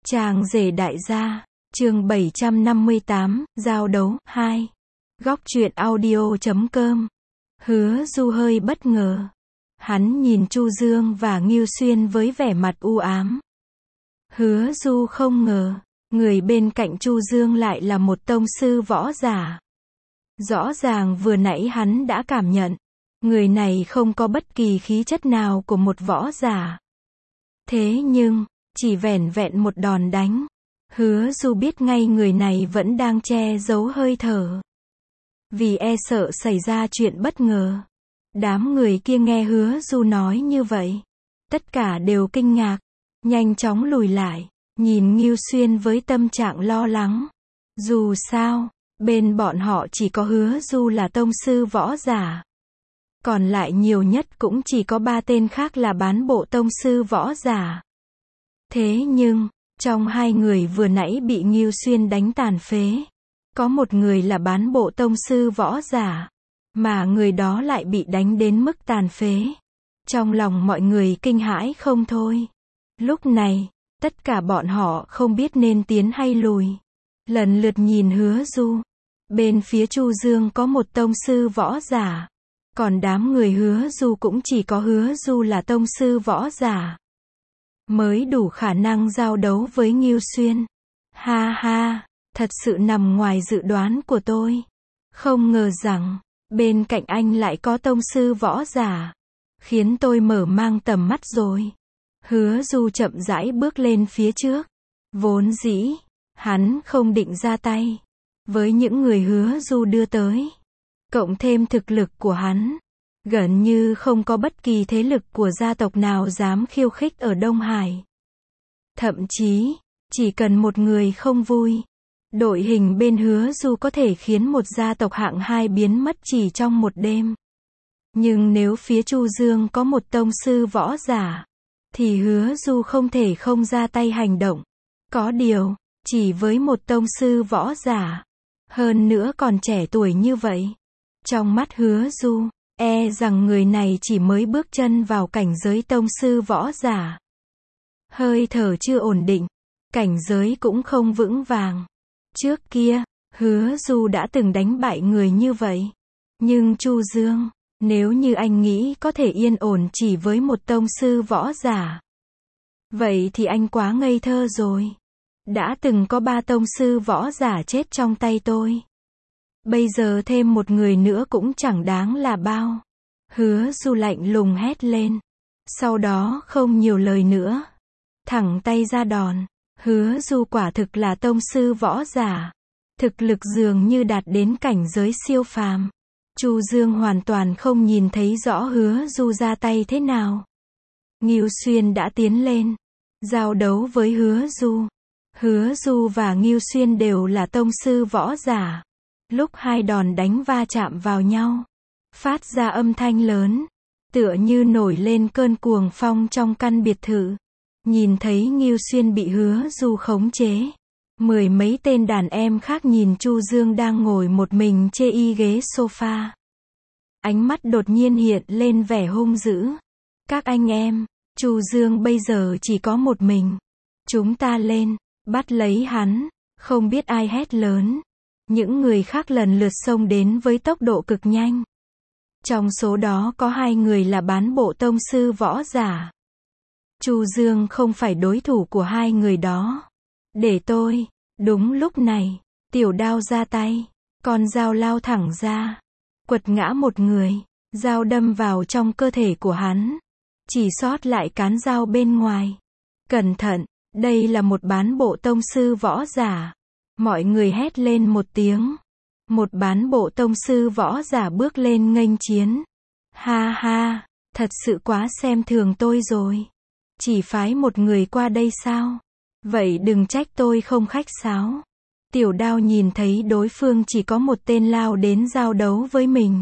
Chàng rể đại gia, chương 758, giao đấu, 2. Góc truyện audio.com. Hứa Du hơi bất ngờ. Hắn nhìn Chu Dương và Ngưu Xuyên với vẻ mặt u ám. Hứa Du không ngờ, người bên cạnh Chu Dương lại là một tông sư võ giả. Rõ ràng vừa nãy hắn đã cảm nhận, người này không có bất kỳ khí chất nào của một võ giả. Thế nhưng, chỉ vẻn vẹn một đòn đánh, Hứa Du biết ngay người này vẫn đang che giấu hơi thở. Vì e sợ xảy ra chuyện bất ngờ, đám người kia nghe Hứa Du nói như vậy, tất cả đều kinh ngạc, nhanh chóng lùi lại, nhìn Ngưu Xuyên với tâm trạng lo lắng. Dù sao, bên bọn họ chỉ có Hứa Du là tông sư võ giả. Còn lại nhiều nhất cũng chỉ có 3 tên khác là bán bộ tông sư võ giả. Thế nhưng, trong 2 người vừa nãy bị Ngưu Xuyên đánh tàn phế, có một người là bán bộ tông sư võ giả, mà người đó lại bị đánh đến mức tàn phế. Trong lòng mọi người kinh hãi không thôi. Lúc này, tất cả bọn họ không biết nên tiến hay lùi. Lần lượt nhìn Hứa Du. Bên phía Chu Dương có một tông sư võ giả. Còn đám người Hứa Du cũng chỉ có Hứa Du là tông sư võ giả, mới đủ khả năng giao đấu với Ngưu Xuyên. Ha ha, thật sự nằm ngoài dự đoán của tôi. Không ngờ rằng, bên cạnh anh lại có tông sư võ giả. Khiến tôi mở mang tầm mắt rồi. Hứa Du chậm rãi bước lên phía trước. Vốn dĩ, hắn không định ra tay với những người Hứa Du đưa tới. Cộng thêm thực lực của hắn, gần như không có bất kỳ thế lực của gia tộc nào dám khiêu khích ở Đông Hải. Thậm chí, chỉ cần một người không vui, đội hình bên Hứa Du có thể khiến một gia tộc hạng 2 biến mất chỉ trong một đêm. Nhưng nếu phía Chu Dương có một tông sư võ giả, thì Hứa Du không thể không ra tay hành động. Có điều, chỉ với một tông sư võ giả, hơn nữa còn trẻ tuổi như vậy, trong mắt Hứa Du, e rằng người này chỉ mới bước chân vào cảnh giới tông sư võ giả. Hơi thở chưa ổn định, cảnh giới cũng không vững vàng. Trước kia, Hứa Du đã từng đánh bại người như vậy. Nhưng Chu Dương, nếu như anh nghĩ có thể yên ổn chỉ với một tông sư võ giả, vậy thì anh quá ngây thơ rồi. Đã từng có 3 tông sư võ giả chết trong tay tôi. Bây giờ thêm một người nữa cũng chẳng đáng là bao. Hứa Du lạnh lùng hét lên. Sau đó không nhiều lời nữa, thẳng tay ra đòn. Hứa Du quả thực là tông sư võ giả. Thực lực dường như đạt đến cảnh giới siêu phàm. Chu Dương hoàn toàn không nhìn thấy rõ Hứa Du ra tay thế nào. Ngưu Xuyên đã tiến lên, giao đấu với Hứa Du. Hứa Du và Ngưu Xuyên đều là tông sư võ giả. Lúc 2 đòn đánh va chạm vào nhau, phát ra âm thanh lớn, tựa như nổi lên cơn cuồng phong trong căn biệt thự. Nhìn thấy Ngưu Xuyên bị Hứa Du khống chế, 10 mấy tên đàn em khác nhìn Chu Dương đang ngồi một mình chê y ghế sofa. Ánh mắt đột nhiên hiện lên vẻ hung dữ. Các anh em, Chu Dương bây giờ chỉ có một mình. Chúng ta lên, bắt lấy hắn. Không biết ai hét lớn. Những người khác lần lượt xông đến với tốc độ cực nhanh. Trong số đó có 2 người là bán bộ tông sư võ giả. Chu Dương không phải đối thủ của 2 người đó. Để tôi. Đúng lúc này, tiểu đao ra tay. Con dao lao thẳng ra, quật ngã một người. Dao đâm vào trong cơ thể của hắn, chỉ sót lại cán dao bên ngoài. Cẩn thận, đây là một bán bộ tông sư võ giả. Mọi người hét lên một tiếng. Một bán bộ tông sư võ giả bước lên nghênh chiến. Ha ha, thật sự quá xem thường tôi rồi. Chỉ phái một người qua đây sao? Vậy đừng trách tôi không khách sáo. Tiểu đao nhìn thấy đối phương chỉ có một tên lao đến giao đấu với mình,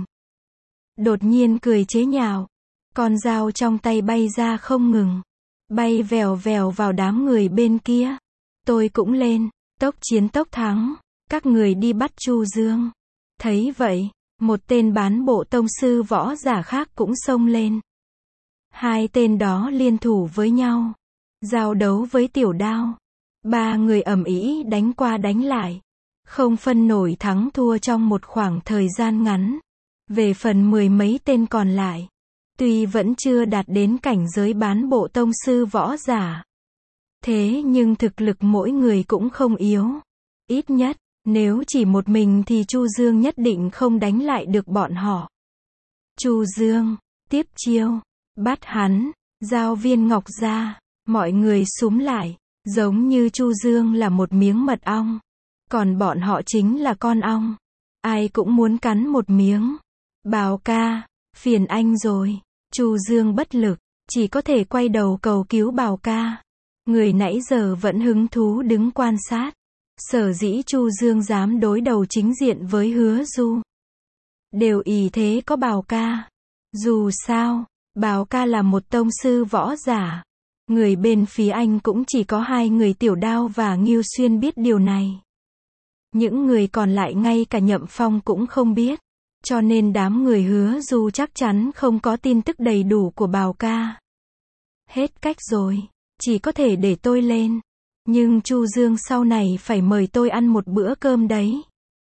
đột nhiên cười chế nhạo. Con dao trong tay bay ra không ngừng, bay vèo vèo vào đám người bên kia. Tôi cũng lên, tốc chiến tốc thắng. Các người đi bắt Chu Dương. Thấy vậy, một tên bán bộ tông sư võ giả khác cũng xông lên. 2 tên đó liên thủ với nhau, giao đấu với tiểu đao. Ba người ầm ĩ đánh qua đánh lại, không phân nổi thắng thua trong một khoảng thời gian ngắn. Về phần mười mấy tên còn lại, tuy vẫn chưa đạt đến cảnh giới bán bộ tông sư võ giả, thế nhưng thực lực mỗi người cũng không yếu. Ít nhất, nếu chỉ một mình thì Chu Dương nhất định không đánh lại được bọn họ. Chu Dương, tiếp chiêu, bắt hắn, giao viên ngọc ra, mọi người xúm lại, giống như Chu Dương là một miếng mật ong, còn bọn họ chính là con ong, ai cũng muốn cắn một miếng. Bào ca, phiền anh rồi. Chu Dương bất lực, chỉ có thể quay đầu cầu cứu Bào ca. Người nãy giờ vẫn hứng thú đứng quan sát. Sở dĩ Chu Dương dám đối đầu chính diện với Hứa Du, đều ỷ thế có Bào ca. Dù sao, Bào ca là một tông sư võ giả. Người bên phía anh cũng chỉ có hai người Tiểu Đao và Ngưu Xuyên biết điều này. Những người còn lại ngay cả Nhậm Phong cũng không biết. Cho nên đám người Hứa Du chắc chắn không có tin tức đầy đủ của Bào ca. Hết cách rồi, chỉ có thể để tôi lên. Nhưng Chu Dương sau này phải mời tôi ăn một bữa cơm đấy.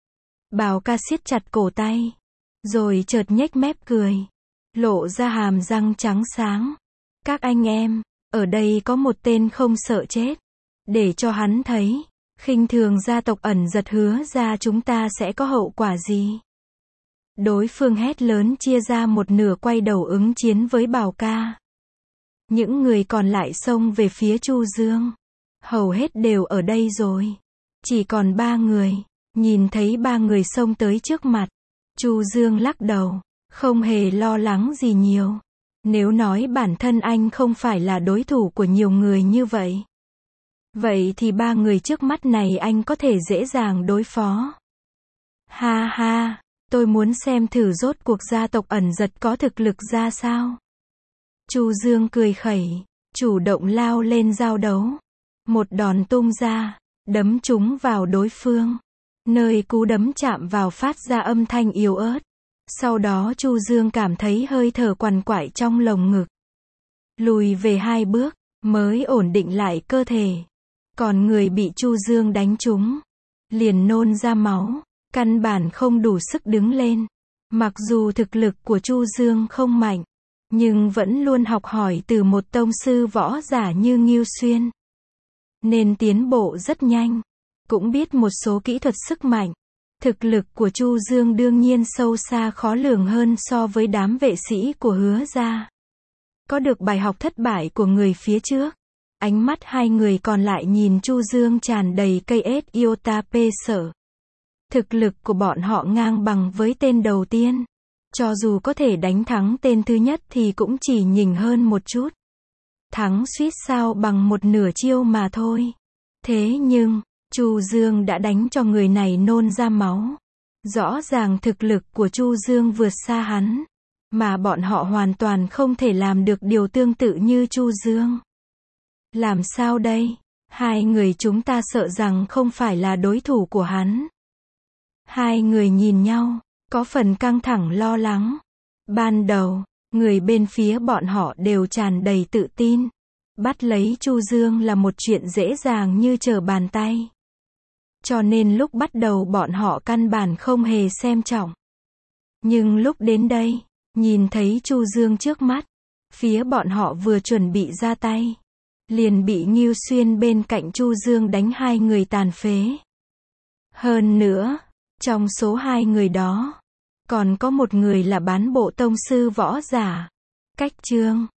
Bào ca siết chặt cổ tay, rồi chợt nhếch mép cười, lộ ra hàm răng trắng sáng. Các anh em, ở đây có một tên không sợ chết. Để cho hắn thấy, khinh thường gia tộc Ẩn Giật Hứa ra chúng ta sẽ có hậu quả gì. Đối phương hét lớn chia ra một nửa quay đầu ứng chiến với Bào ca. Những người còn lại xông về phía Chu Dương. Hầu hết đều ở đây rồi. Chỉ còn 3 người. Nhìn thấy 3 người xông tới trước mặt, Chu Dương lắc đầu, không hề lo lắng gì nhiều. Nếu nói bản thân anh không phải là đối thủ của nhiều người như vậy, vậy thì 3 người trước mắt này anh có thể dễ dàng đối phó. Ha ha, tôi muốn xem thử rốt cuộc gia tộc Ẩn Giật có thực lực ra sao. Chu Dương cười khẩy, chủ động lao lên giao đấu. Một đòn tung ra, đấm trúng vào đối phương. Nơi cú đấm chạm vào phát ra âm thanh yếu ớt. Sau đó Chu Dương cảm thấy hơi thở quằn quại trong lồng ngực. Lùi về 2 bước, mới ổn định lại cơ thể. Còn người bị Chu Dương đánh trúng, liền nôn ra máu, căn bản không đủ sức đứng lên. Mặc dù thực lực của Chu Dương không mạnh, nhưng vẫn luôn học hỏi từ một tông sư võ giả như Ngưu Xuyên, nên tiến bộ rất nhanh, cũng biết một số kỹ thuật sức mạnh. Thực lực của Chu Dương đương nhiên sâu xa khó lường hơn so với đám vệ sĩ của Hứa gia. Có được bài học thất bại của người phía trước, ánh mắt hai người còn lại nhìn Chu Dương tràn đầy cây ết iota p sở. Thực lực của bọn họ ngang bằng với tên đầu tiên. Cho dù có thể đánh thắng tên thứ nhất thì cũng chỉ nhỉnh hơn một chút. Thắng suýt sao bằng một nửa chiêu mà thôi. Thế nhưng, Chu Dương đã đánh cho người này nôn ra máu. Rõ ràng thực lực của Chu Dương vượt xa hắn, mà bọn họ hoàn toàn không thể làm được điều tương tự như Chu Dương. Làm sao đây? Hai người chúng ta sợ rằng không phải là đối thủ của hắn. Hai người nhìn nhau, có phần căng thẳng lo lắng. Ban đầu, người bên phía bọn họ đều tràn đầy tự tin. Bắt lấy Chu Dương là một chuyện dễ dàng như trở bàn tay. Cho nên lúc bắt đầu bọn họ căn bản không hề xem trọng. Nhưng lúc đến đây, nhìn thấy Chu Dương trước mắt, phía bọn họ vừa chuẩn bị ra tay, liền bị Ngưu Xuyên bên cạnh Chu Dương đánh hai người tàn phế. Hơn nữa, trong số hai người đó, còn có một người là bán bộ tông sư võ giả. Cách chương